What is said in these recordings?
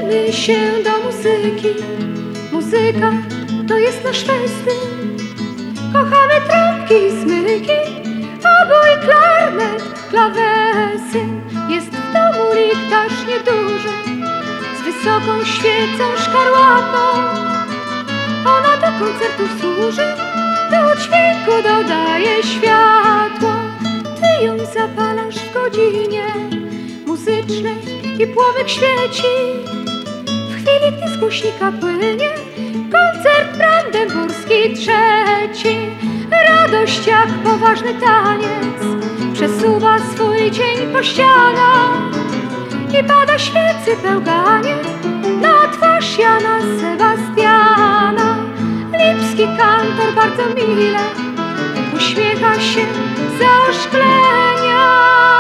Przyłączymy się do muzyki. Muzyka to jest nasz festyn. Kochamy trąbki i smyki, obój, klarnet, klawesyn. Jest w domu liktarz nieduży z wysoką świecą szkarłatną. Ona do koncertów służy, do dźwięku dodaje światło. Ty ją zapalasz w godzinie muzycznej i płomyk świeci. W chwili, gdy z głośnika płynie koncert brandenburski trzeci. Radość jak poważny taniec przesuwa swój cień po ścianach i pada świecy pełganie na twarz Jana Sebastiana. Lipski kantor bardzo mile uśmiecha się za oszklenia.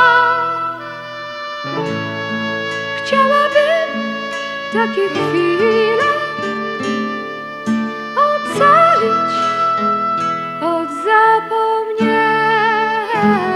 Chciałabym takie chwile ocalić od zapomnienia.